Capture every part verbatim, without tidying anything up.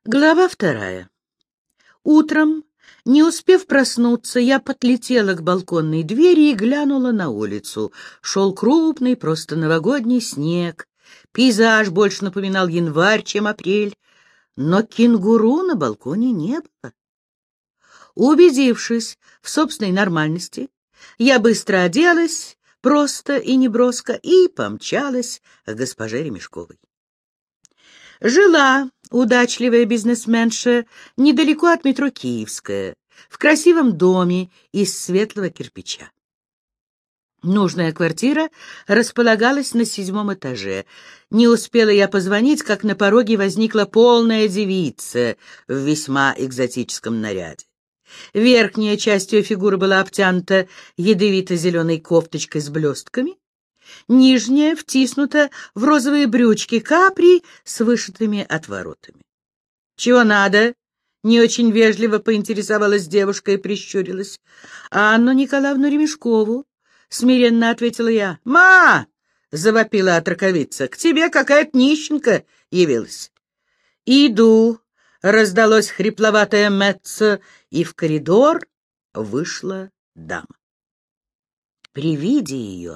Глава вторая. Утром, не успев проснуться, я подлетела к балконной двери и глянула на улицу. Шел крупный, просто новогодний снег. Пейзаж больше напоминал январь, чем апрель, но кенгуру на балконе не было. Убедившись в собственной нормальности, я быстро оделась, просто и неброско, и помчалась к госпоже Ремешковой. Жила удачливая бизнесменша недалеко от метро Киевская, в красивом доме из светлого кирпича. Нужная квартира располагалась на седьмом этаже. Не успела я позвонить, как на пороге возникла полная девица в весьма экзотическом наряде. Верхняя часть ее фигуры была обтянута ядовито-зеленой кофточкой с блестками, нижняя втиснута в розовые брючки капри с вышитыми отворотами. — Чего надо? — не очень вежливо поинтересовалась девушка и прищурилась. — Анну Николаевну Ремешкову, — смиренно ответила я. — Ма! — завопила отроковица. — К тебе какая-то нищенка явилась. — Иду, — раздалось хрипловатое меццо, и в коридор вышла дама. При виде ее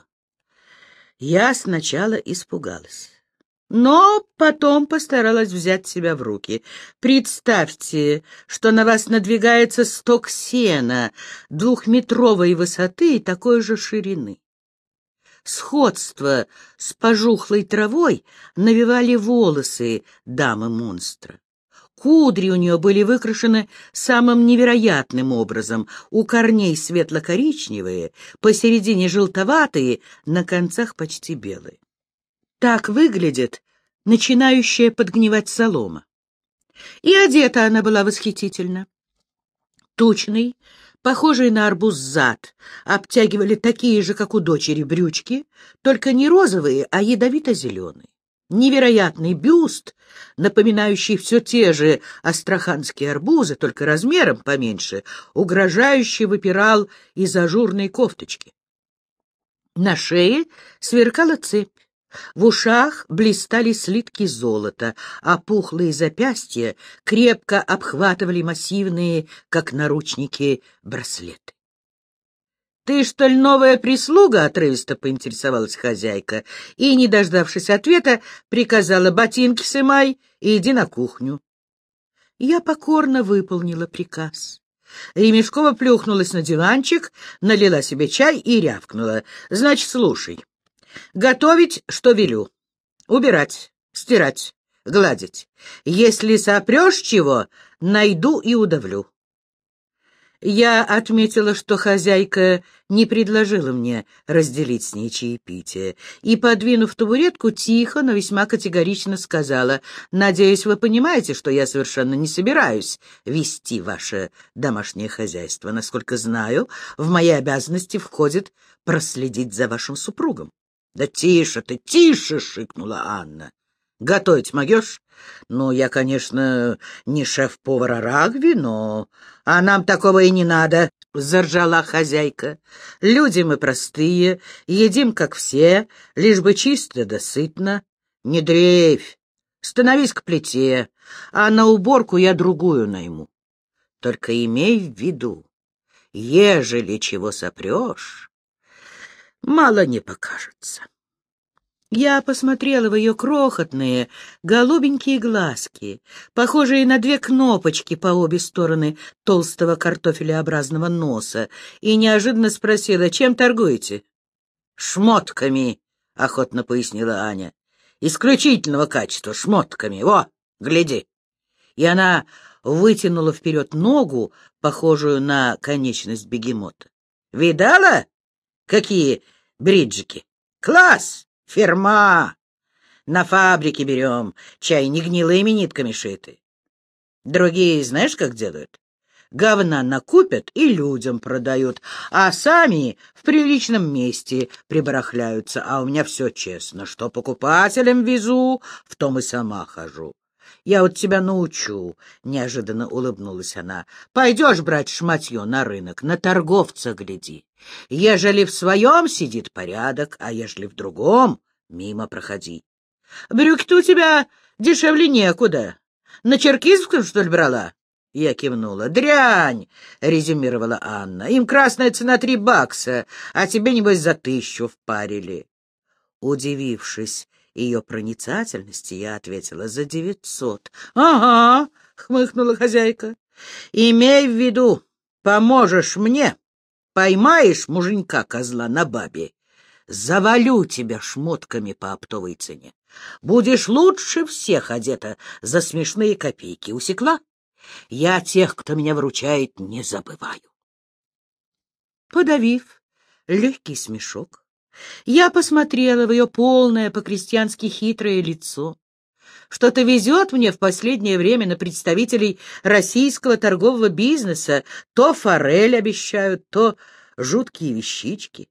я сначала испугалась, но потом постаралась взять себя в руки. Представьте, что на вас надвигается сток сена двухметровой высоты и такой же ширины. Сходство с пожухлой травой навевали волосы дамы-монстра. Кудри у нее были выкрашены самым невероятным образом, у корней светло-коричневые, посередине желтоватые, на концах почти белые. Так выглядит начинающая подгнивать солома. И одета она была восхитительно. Тучный, похожий на арбуз зад, обтягивали такие же, как у дочери, брючки, только не розовые, а ядовито-зеленые. Невероятный бюст, напоминающий все те же астраханские арбузы, только размером поменьше, угрожающе выпирал из ажурной кофточки. На шее сверкала цепь, в ушах блистали слитки золота, а пухлые запястья крепко обхватывали массивные, как наручники, браслеты. — Ты, что ли, новая прислуга? — отрывисто поинтересовалась хозяйка и, не дождавшись ответа, приказала: — ботинки сымай и иди на кухню. Я покорно выполнила приказ. Ремешкова плюхнулась на диванчик, налила себе чай и рявкнула: — Значит, слушай. Готовить, что велю. Убирать, стирать, гладить. Если сопрешь чего, найду и удавлю. Я отметила, что хозяйка не предложила мне разделить с ней чаепитие, и, подвинув табуретку, тихо, но весьма категорично сказала: «Надеюсь, вы понимаете, что я совершенно не собираюсь вести ваше домашнее хозяйство. Насколько знаю, в мои обязанности входит проследить за вашим супругом». «Да тише ты, тише!» — шикнула Анна. «Готовить могешь? Ну, я, конечно, не шеф-повар Рагви, но... А нам такого и не надо!» — заржала хозяйка. «Люди мы простые, едим, как все, лишь бы чисто да сытно. Не дрейфь, становись к плите, а на уборку я другую найму. Только имей в виду, ежели чего сопрешь, мало не покажется». Я посмотрела в ее крохотные, голубенькие глазки, похожие на две кнопочки по обе стороны толстого картофелеобразного носа, и неожиданно спросила: «Чем торгуете?» «Шмотками», — охотно пояснила Аня. «Исключительного качества, шмотками. Во, гляди». И она вытянула вперед ногу, похожую на конечность бегемота. «Видала, какие бриджики? Класс! Фирма! На фабрике берем, чай не гнилыми нитками шиты. Другие знаешь, как делают? Говна накупят и людям продают, а сами в приличном месте прибарахляются. А у меня все честно. Что покупателям везу, в том и сама хожу. Я вот тебя научу, — неожиданно улыбнулась она. Пойдешь брать шматье на рынок, на торговца гляди. Ежели в своем сидит порядок, а ежели в другом — мимо проходи. Брюки-то у тебя дешевле некуда. На Черкизовском, что ли, брала?» Я кивнула. «Дрянь!» — резюмировала Анна. «Им красная цена три бакса, а тебе, небось, за тысячу впарили». Удивившись ее проницательности, я ответила: «За девятьсот». «Ага», — хмыкнула хозяйка. «Имей в виду, поможешь мне, поймаешь муженька-козла на бабе, завалю тебя шмотками по оптовой цене. Будешь лучше всех одета за смешные копейки. Усекла? Я тех, кто меня выручает, не забываю». Подавив легкий смешок, я посмотрела в ее полное, по-крестьянски хитрое лицо. Что-то везет мне в последнее время на представителей российского торгового бизнеса. То форель обещают, то жуткие вещички.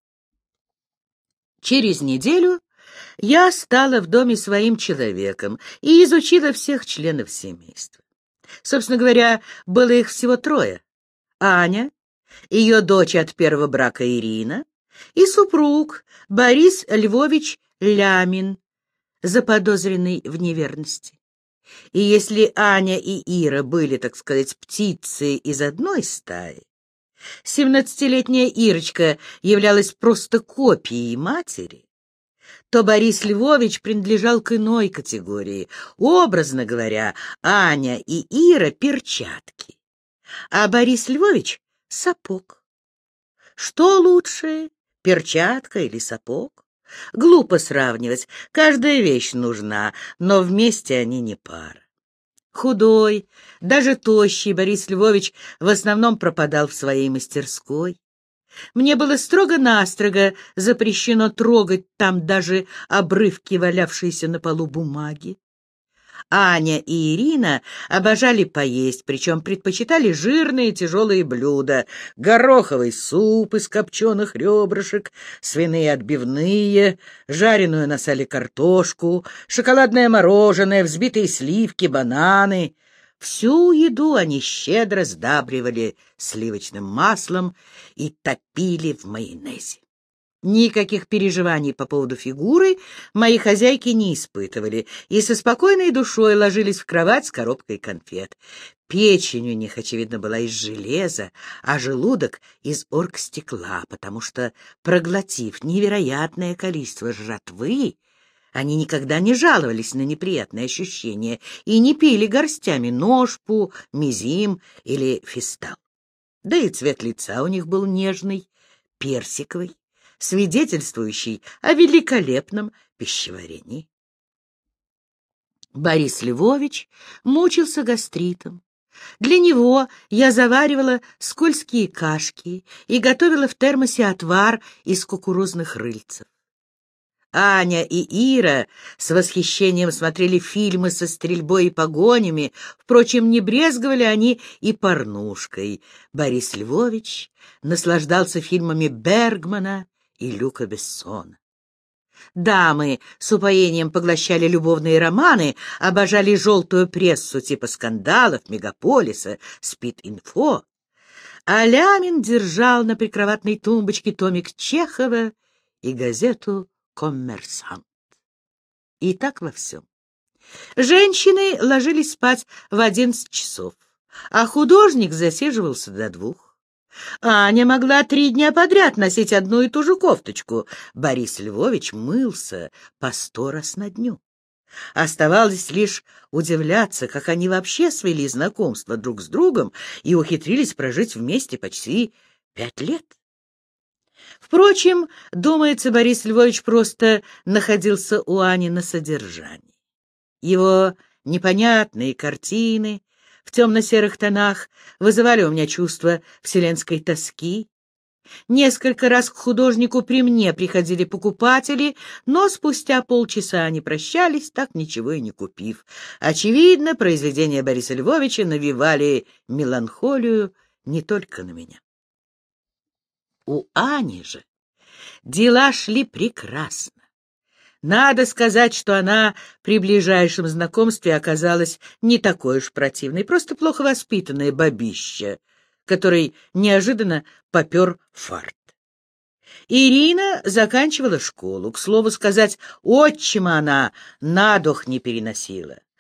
Через неделю я стала в доме своим человеком и изучила всех членов семейства. Собственно говоря, было их всего трое. Аня, ее дочь от первого брака Ирина и супруг Борис Львович Лямин, заподозренный в неверности. И если Аня и Ира были, так сказать, птицы из одной стаи, семнадцатилетняя Ирочка являлась просто копией матери, то Борис Львович принадлежал к иной категории. Образно говоря, Аня и Ира — перчатки, а Борис Львович — сапог. Что лучше, перчатка или сапог? Глупо сравнивать, каждая вещь нужна, но вместе они не пара. Худой, даже тощий Борис Львович в основном пропадал в своей мастерской. Мне было строго-настрого запрещено трогать там даже обрывки валявшейся на полу бумаги. Аня и Ирина обожали поесть, причем предпочитали жирные тяжелые блюда: гороховый суп из копченых ребрышек, свиные отбивные, жареную на сале картошку, шоколадное мороженое, взбитые сливки, бананы. Всю еду они щедро сдабривали сливочным маслом и топили в майонезе. Никаких переживаний по поводу фигуры мои хозяйки не испытывали и со спокойной душой ложились в кровать с коробкой конфет. Печень у них, очевидно, была из железа, а желудок — из оргстекла, потому что, проглотив невероятное количество жратвы, они никогда не жаловались на неприятные ощущения и не пили горстями ношпу, мизим или фистал. Да и цвет лица у них был нежный, персиковый, свидетельствующий о великолепном пищеварении. Борис Львович мучился гастритом. Для него я заваривала скользкие кашки и готовила в термосе отвар из кукурузных рыльцев. Аня и Ира с восхищением смотрели фильмы со стрельбой и погонями, впрочем, не брезговали они и порнушкой. Борис Львович наслаждался фильмами Бергмана и Люка Бессона. Дамы с упоением поглощали любовные романы, обожали желтую прессу типа «Скандалов», «Мегаполиса», «Спид-инфо». А Лямин держал на прикроватной тумбочке томик Чехова и газету «Коммерсант». И так во всем. Женщины ложились спать в одиннадцать часов, а художник засиживался до двух. Аня могла три дня подряд носить одну и ту же кофточку. Борис Львович мылся по сто раз на дню. Оставалось лишь удивляться, как они вообще свели знакомство друг с другом и ухитрились прожить вместе почти пять лет. Впрочем, думается, Борис Львович просто находился у Ани на содержании. Его непонятные картины в темно-серых тонах вызывали у меня чувство вселенской тоски. Несколько раз к художнику при мне приходили покупатели, но спустя полчаса они прощались, так ничего и не купив. Очевидно, произведения Бориса Львовича навевали меланхолию не только на меня. У Ани же дела шли прекрасно. Надо сказать, что она при ближайшем знакомстве оказалась не такой уж противной, просто плохо воспитанная бабища, который неожиданно попер фарт. Ирина заканчивала школу. К слову сказать, отчима она на дух не переносила.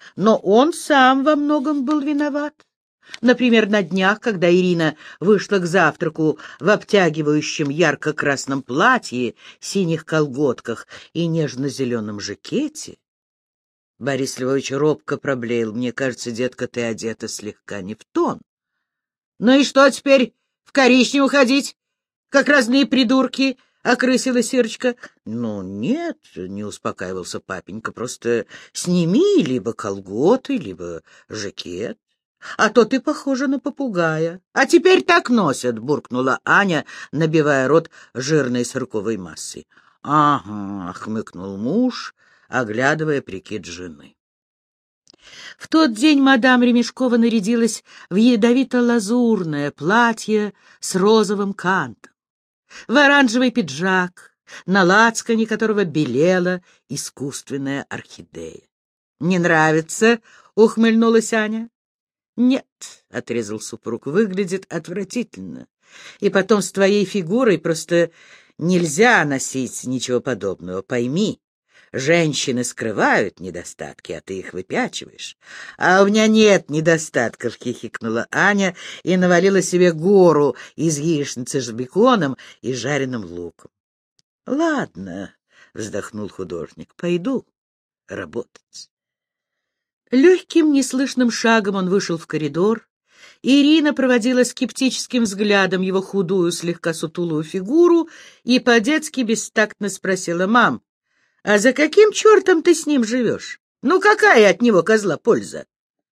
но он сам во многом был виноват. Например, на днях, когда Ирина вышла к завтраку в обтягивающем ярко-красном платье, синих колготках и нежно-зеленом жакете, Борис Львович робко проблеял: «Мне кажется, детка, ты одета слегка не в тон». «Ну и что теперь, в коричневую ходить, как разные придурки?» — окрысилась Ирочка. «Ну, нет», — не успокаивался папенька, — «просто сними либо колготы, либо жакет. А то ты похожа на попугая. А теперь так носят», — буркнула Аня, набивая рот жирной сырковой массой. «Ага», — хмыкнул муж, оглядывая прикид жены. В тот день мадам Ремешкова нарядилась в ядовито-лазурное платье с розовым кантом, в оранжевый пиджак, на лацкане которого белела искусственная орхидея. «Не нравится?» — ухмыльнулась Аня. «Нет», — отрезал супруг, — «выглядит отвратительно. И потом с твоей фигурой просто нельзя носить ничего подобного, пойми. Женщины скрывают недостатки, а ты их выпячиваешь». «А у меня нет недостатков», — хихикнула Аня и навалила себе гору из яичницы с беконом и жареным луком. «Ладно», — вздохнул художник, — «пойду работать». Легким, неслышным шагом он вышел в коридор. Ирина проводила скептическим взглядом его худую, слегка сутулую фигуру и по-детски бестактно спросила: «Мам, а за каким чертом ты с ним живешь? Ну какая от него, козла, польза?»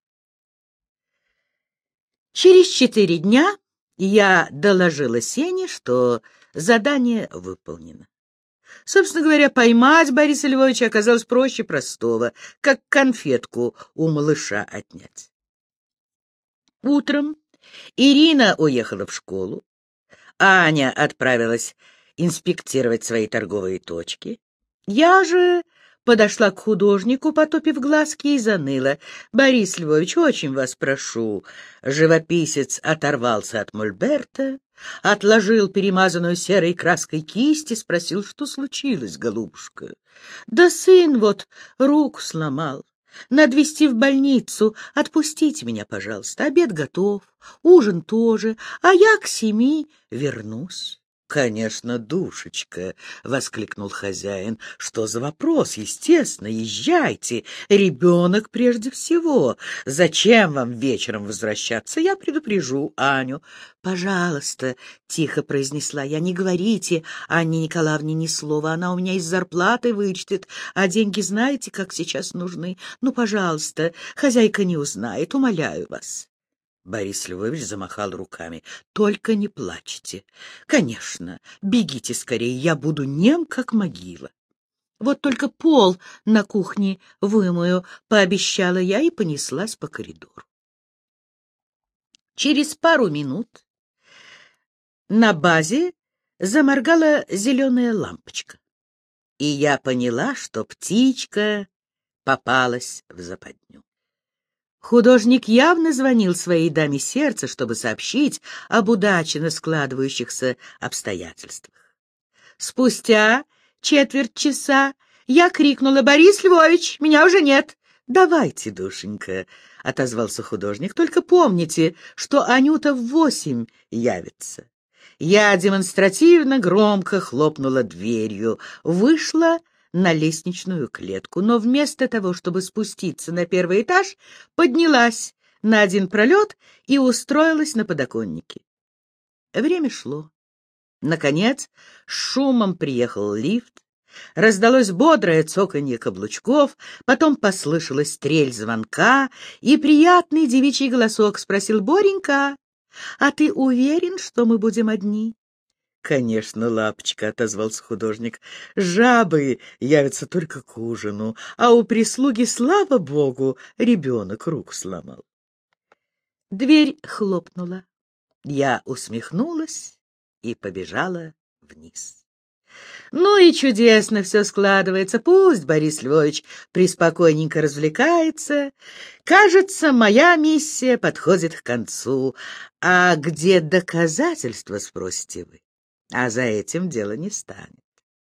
Через четыре дня я доложила Сене, что задание выполнено. Собственно говоря, поймать Бориса Львовича оказалось проще простого, как конфетку у малыша отнять. Утром Ирина уехала в школу, Аня отправилась инспектировать свои торговые точки. Я же подошла к художнику, потупив глазки, и заныла: «Борис Львович, очень вас прошу». Живописец оторвался от мольберта, отложил перемазанную серой краской кисть и спросил: «Что случилось, голубушка?» «Да сын вот руку сломал. Надо везти в больницу. Отпустите меня, пожалуйста. Обед готов, ужин тоже, а я к семи вернусь». «Конечно, душечка», — воскликнул хозяин. «Что за вопрос? Естественно, езжайте. Ребенок прежде всего. Зачем вам вечером возвращаться? Я предупрежу Аню». «Пожалуйста», — тихо произнесла я, — «не говорите Анне Николаевне ни слова. Она у меня из зарплаты вычтет, а деньги знаете, как сейчас нужны. Ну, пожалуйста, хозяйка не узнает, умоляю вас». Борис Львович замахал руками. «Только не плачьте. Конечно, бегите скорее, я буду нем, как могила. Вот только пол на кухне вымою», — пообещала я и понеслась по коридору. Через пару минут на базе заморгала зеленая лампочка, и я поняла, что птичка попалась в западню. Художник явно звонил своей даме сердца, чтобы сообщить об удачно складывающихся обстоятельствах. Спустя четверть часа я крикнула: «Борис Львович, меня уже нет!» «Давайте, душенька», — отозвался художник, — «только помните, что Анюта в восемь явится». Я демонстративно громко хлопнула дверью, вышла на лестничную клетку, но вместо того, чтобы спуститься на первый этаж, поднялась на один пролет и устроилась на подоконнике. Время шло. Наконец, с шумом приехал лифт, раздалось бодрое цоканье каблучков, потом послышалась трель звонка, и приятный девичий голосок спросил: «Боренька, а ты уверен, что мы будем одни?» «Конечно, лапочка», — отозвался художник, — «жабы явятся только к ужину, а у прислуги, слава богу, ребенок руку сломал». Дверь хлопнула. Я усмехнулась и побежала вниз. Ну и чудесно все складывается. Пусть Борис Львович приспокойненько развлекается. Кажется, моя миссия подходит к концу. А где доказательства, спросите вы? А за этим дело не станет.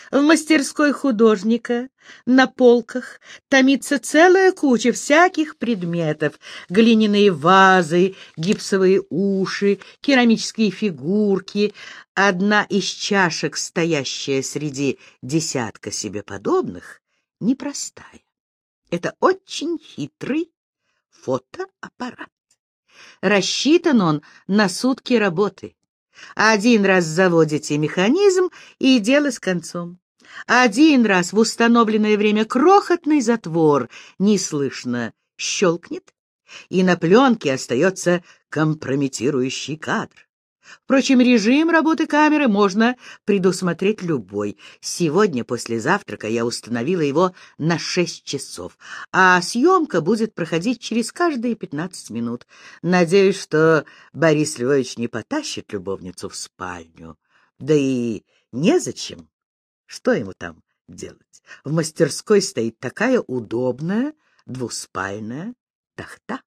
В мастерской художника на полках томится целая куча всяких предметов: глиняные вазы, гипсовые уши, керамические фигурки. Одна из чашек, стоящая среди десятка себе подобных, непростая. Это очень хитрый фотоаппарат. Рассчитан он на сутки работы. Один раз заводите механизм, и дело с концом. Один раз в установленное время крохотный затвор неслышно щелкнет, и на пленке остается компрометирующий кадр. Впрочем, режим работы камеры можно предусмотреть любой. Сегодня после завтрака я установила его на шесть часов, а съемка будет проходить через каждые пятнадцать минут. Надеюсь, что Борис Львович не потащит любовницу в спальню. Да и незачем. Что ему там делать? В мастерской стоит такая удобная двуспальная тахта.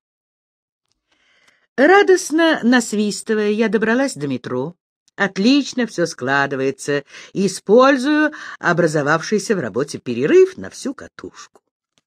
Радостно насвистывая, я добралась до метро. Отлично все складывается. Использую образовавшийся в работе перерыв на всю катушку.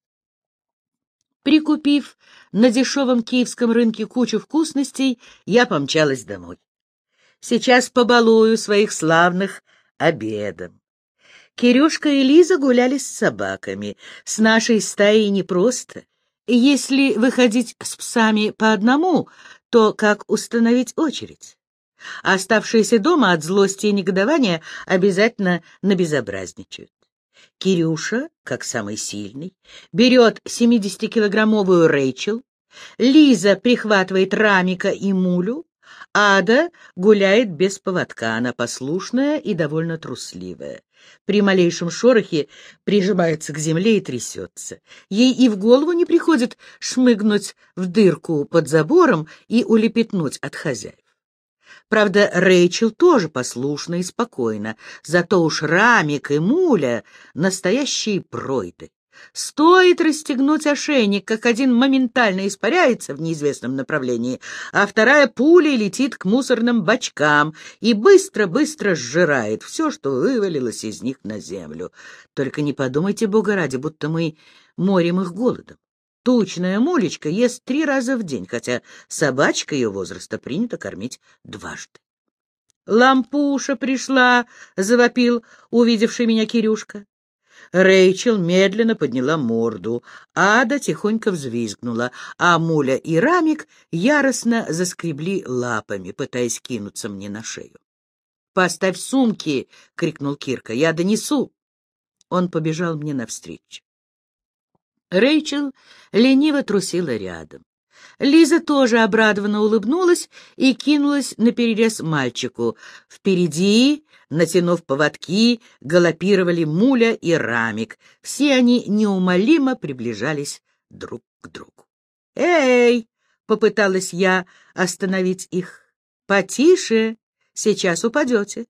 Прикупив на дешевом киевском рынке кучу вкусностей, я помчалась домой. Сейчас побалую своих славных обедом. Кирюшка и Лиза гуляли с собаками. С нашей стаей непросто. Если выходить с псами по одному, то как установить очередь? Оставшиеся дома от злости и негодования обязательно набезобразничают. Кирюша, как самый сильный, берет семидесятикилограммовую Рэйчел, Лиза прихватывает Рамика и Мулю, Ада гуляет без поводка, она послушная и довольно трусливая. При малейшем шорохе прижимается к земле и трясется. Ей и в голову не приходит шмыгнуть в дырку под забором и улепетнуть от хозяев. Правда, Рэйчел тоже послушна и спокойна, зато уж Рамик и Муля — настоящие пройды. Стоит расстегнуть ошейник, как один моментально испаряется в неизвестном направлении, а вторая пулей летит к мусорным бачкам и быстро-быстро сжирает все, что вывалилось из них на землю. Только не подумайте, бога ради, будто мы морим их голодом. Тучная Мулечка ест три раза в день, хотя собачка ее возраста принято кормить дважды. «Лампуша пришла!» — завопил увидевший меня Кирюшка. Рэйчел медленно подняла морду, Ада тихонько взвизгнула, а Муля и Рамик яростно заскребли лапами, пытаясь кинуться мне на шею. «Поставь сумки!» — крикнул Кирка. «Я донесу!» Он побежал мне навстречу. Рэйчел лениво трусила рядом. Лиза тоже обрадованно улыбнулась и кинулась наперерез мальчику. Впереди, натянув поводки, галопировали Муля и Рамик. Все они неумолимо приближались друг к другу. «Эй!» — попыталась я остановить их. «Потише, сейчас упадете».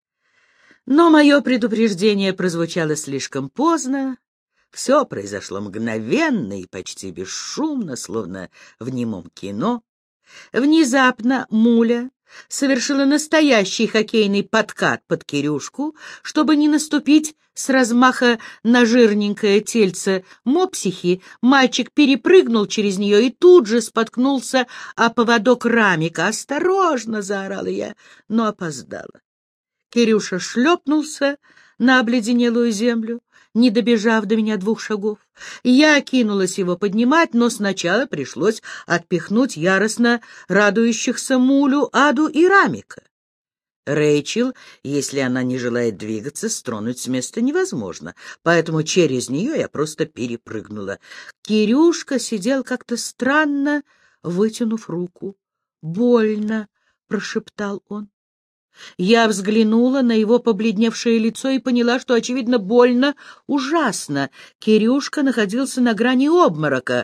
Но мое предупреждение прозвучало слишком поздно. Все произошло мгновенно и почти бесшумно, словно в немом кино. Внезапно Муля совершила настоящий хоккейный подкат под Кирюшку, чтобы не наступить с размаха на жирненькое тельце мопсихи. Мальчик перепрыгнул через нее и тут же споткнулся о поводок Рамика. «Осторожно!» — заорала я, но опоздала. Кирюша шлепнулся на обледенелую землю, не добежав до меня двух шагов. Я кинулась его поднимать, но сначала пришлось отпихнуть яростно радующихся Мулю, Аду и Рамика. Рэйчел, если она не желает двигаться, стронуть с места невозможно, поэтому через нее я просто перепрыгнула. Кирюшка сидел как-то странно, вытянув руку. «Больно», — прошептал он. Я взглянула на его побледневшее лицо и поняла, что, очевидно, больно ужасно. Кирюшка находился на грани обморока.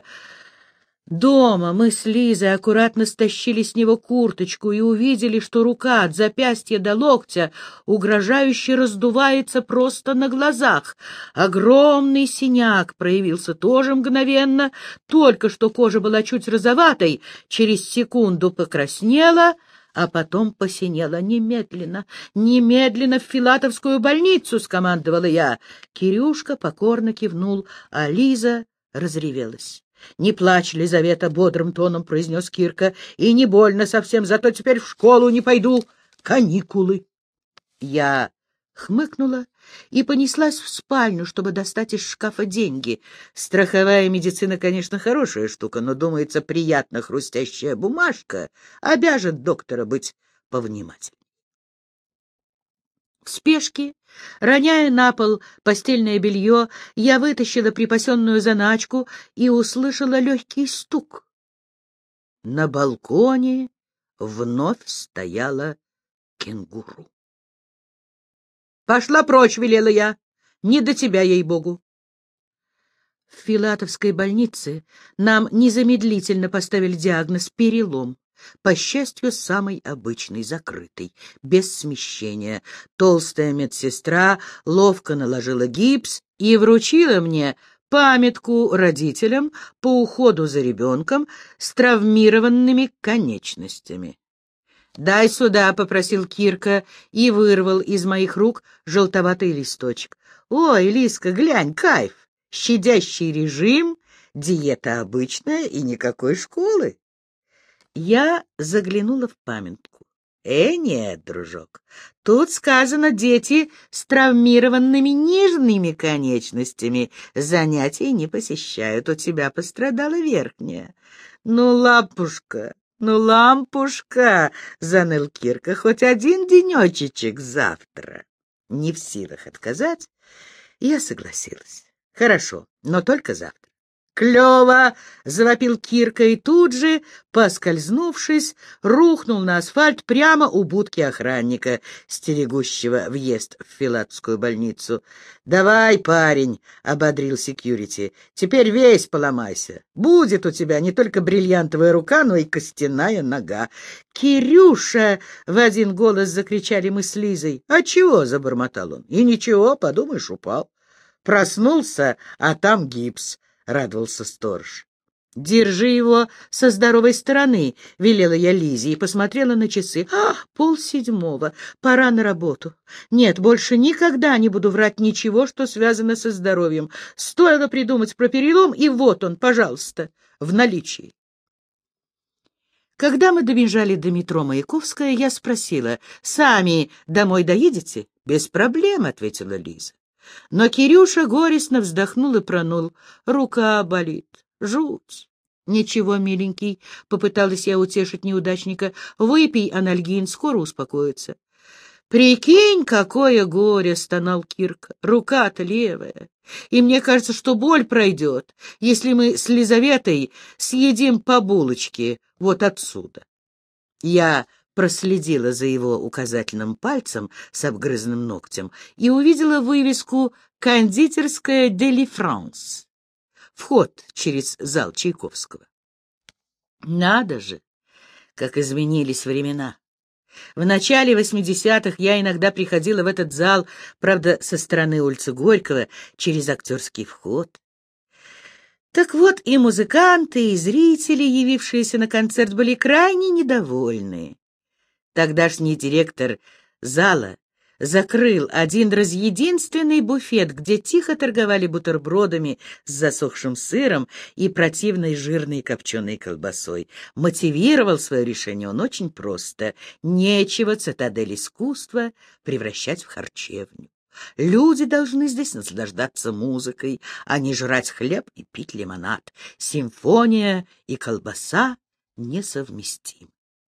Дома мы с Лизой аккуратно стащили с него курточку и увидели, что рука от запястья до локтя угрожающе раздувается просто на глазах. Огромный синяк проявился тоже мгновенно. Только что кожа была чуть розоватой, через секунду покраснела, а потом посинела. «Немедленно, немедленно в Филатовскую больницу!» — скомандовала я. Кирюшка покорно кивнул, а Лиза разревелась. «Не плачь, Лизавета!» — бодрым тоном произнес Кирка. «И не больно совсем, зато теперь в школу не пойду. Каникулы!» Я хмыкнула и понеслась в спальню, чтобы достать из шкафа деньги. Страховая медицина, конечно, хорошая штука, но, думается, приятно хрустящая бумажка обяжет доктора быть повнимательнее. В спешке, роняя на пол постельное белье, я вытащила припасенную заначку и услышала легкий стук. На балконе вновь стояла кенгуру. «Пошла прочь», — велела я. «Не до тебя, ей-богу». В Филатовской больнице нам незамедлительно поставили диагноз «перелом». По счастью, самый обычный, закрытый, без смещения. Толстая медсестра ловко наложила гипс и вручила мне памятку родителям по уходу за ребенком с травмированными конечностями. «Дай сюда», — попросил Кирка и вырвал из моих рук желтоватый листочек. «Ой, Лиска, глянь, кайф! Щадящий режим, диета обычная и никакой школы». Я заглянула в памятку. «Э, нет, дружок, тут сказано дети с травмированными нижними конечностями. Занятий не посещают, у тебя пострадала верхняя». «Ну, лапушка, ну, лампушка», — заныл Кирка, — «хоть один денечечек завтра». Не в силах отказать, я согласилась. «Хорошо, но только завтра». «Клево!» — завопил Кирка и тут же, поскользнувшись, рухнул на асфальт прямо у будки охранника, стерегущего въезд в Филатовскую больницу. «Давай, парень!» — ободрил секьюрити. «Теперь весь поломайся. Будет у тебя не только бриллиантовая рука, но и костяная нога». «Кирюша!» — в один голос закричали мы с Лизой. «А чего?» — забормотал он. «И ничего, подумаешь, упал. Проснулся, а там гипс». — радовался сторож. «Держи его со здоровой стороны», — велела я Лизе и посмотрела на часы. «А, полседьмого. Пора на работу. Нет, больше никогда не буду врать ничего, что связано со здоровьем. Стоило придумать про перелом, и вот он, пожалуйста, в наличии». Когда мы добежали до метро Маяковская, я спросила: «Сами домой доедете?» «Без проблем», — ответила Лиза. Но Кирюша горестно вздохнул и пронул. «Рука болит. Жуть». «Ничего, миленький», — попыталась я утешить неудачника, — «выпей анальгин, скоро успокоится». «Прикинь, какое горе!» — стонал Кирка. «Рука-то левая. И мне кажется, что боль пройдет, если мы с Лизаветой съедим по булочке вот отсюда». Я проследила за его указательным пальцем с обгрызанным ногтем и увидела вывеску «Кондитерская Дели Франс». Вход через зал Чайковского. Надо же, как изменились времена. В начале восьмидесятых я иногда приходила в этот зал, правда, со стороны улицы Горького, через актерский вход. Так вот, и музыканты, и зрители, явившиеся на концерт, были крайне недовольны. Тогдашний директор зала закрыл один раз единственный буфет, где тихо торговали бутербродами с засохшим сыром и противной жирной копченой колбасой. Мотивировал свое решение он очень просто: нечего цитадель искусства превращать в харчевню. Люди должны здесь наслаждаться музыкой, а не жрать хлеб и пить лимонад. Симфония и колбаса несовместимы.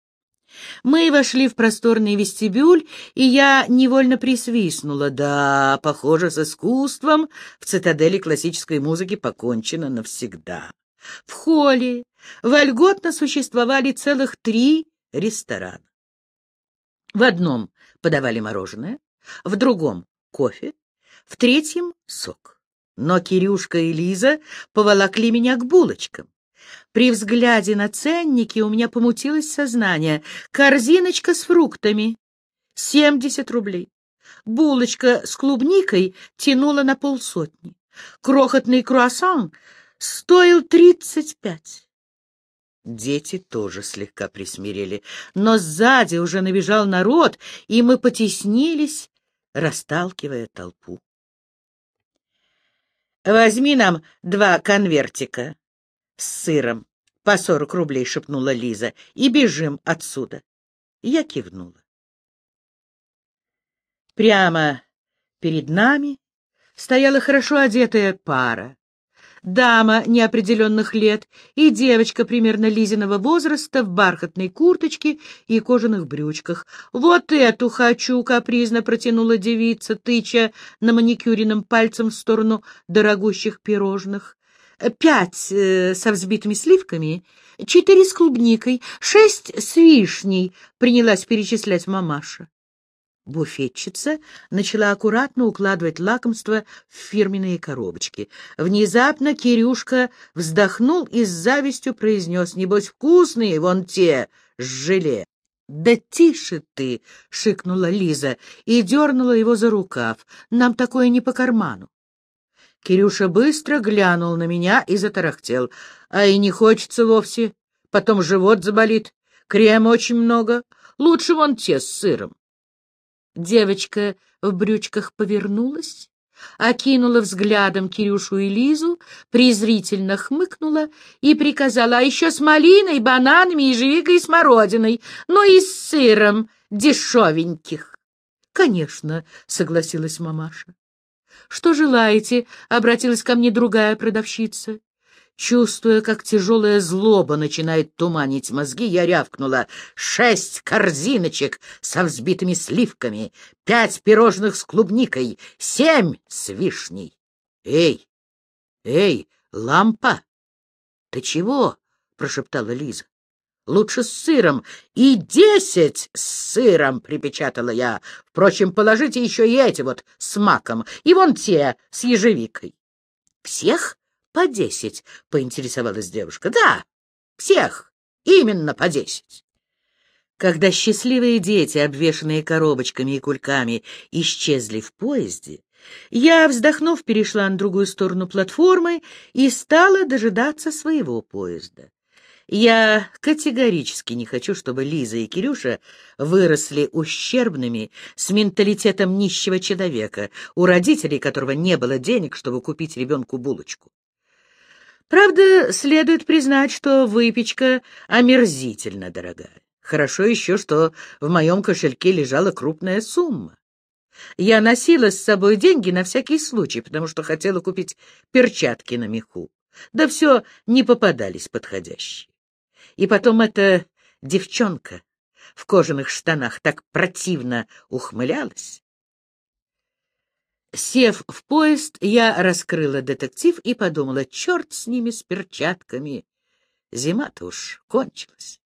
Мы вошли в просторный вестибюль, и я невольно присвистнула. Да, похоже, с искусством в цитадели классической музыки покончено навсегда. В холле вольготно существовали целых три ресторана. В одном подавали мороженое, в другом — кофе, в третьем — сок. Но Кирюшка и Лиза поволокли меня к булочкам. При взгляде на ценники у меня помутилось сознание. Корзиночка с фруктами — семьдесят рублей. Булочка с клубникой тянула на полсотни. Крохотный круассан стоил тридцать пять. Дети тоже слегка присмирели, но сзади уже набежал народ, и мы потеснились, расталкивая толпу. «Возьми нам два конвертика с сыром, по сорок рублей», — шепнула Лиза, — «и бежим отсюда». Я кивнула. Прямо перед нами стояла хорошо одетая пара. Дама неопределенных лет и девочка примерно Лизиного возраста в бархатной курточке и кожаных брючках. «Вот эту хочу!» — капризно протянула девица, тыча на маникюренным пальцем в сторону дорогущих пирожных. «Пять э, со взбитыми сливками, четыре с клубникой, шесть с вишней», — принялась перечислять мамаша. Буфетчица начала аккуратно укладывать лакомство в фирменные коробочки. Внезапно Кирюшка вздохнул и с завистью произнес: «Небось, вкусные вон те с желе». «Да тише ты!» — шикнула Лиза и дернула его за рукав. «Нам такое не по карману». Кирюша быстро глянул на меня и затарахтел. «А и не хочется вовсе. Потом живот заболит. Крема очень много. Лучше вон те с сыром». Девочка в брючках повернулась, окинула взглядом Кирюшу и Лизу, презрительно хмыкнула и приказала: «А еще с малиной, бананами, ежевикой и смородиной, ну и с сыром дешевеньких». «Конечно», — согласилась мамаша. «Что желаете?» — обратилась ко мне другая продавщица. Чувствуя, как тяжелая злоба начинает туманить мозги, я рявкнула: «Шесть корзиночек со взбитыми сливками, пять пирожных с клубникой, семь с вишней». «Эй, эй, лампа, ты чего?» — прошептала Лиза. «Лучше с сыром». «И десять с сыром», — припечатала я. «Впрочем, положите еще и эти вот с маком, и вон те с ежевикой». «Всех по десять?» — поинтересовалась девушка. «Да, всех, именно по десять». Когда счастливые дети, обвешанные коробочками и кульками, исчезли в поезде, я, вздохнув, перешла на другую сторону платформы и стала дожидаться своего поезда. Я категорически не хочу, чтобы Лиза и Кирюша выросли ущербными, с менталитетом нищего человека, у родителей которого не было денег, чтобы купить ребенку булочку. Правда, следует признать, что выпечка омерзительно дорогая. Хорошо еще, что в моем кошельке лежала крупная сумма. Я носила с собой деньги на всякий случай, потому что хотела купить перчатки на меху. Да все не попадались подходящие. И потом эта девчонка в кожаных штанах так противно ухмылялась. Сев в поезд, я раскрыла детектив и подумала: черт с ними, с перчатками. Зима-то уж кончилась.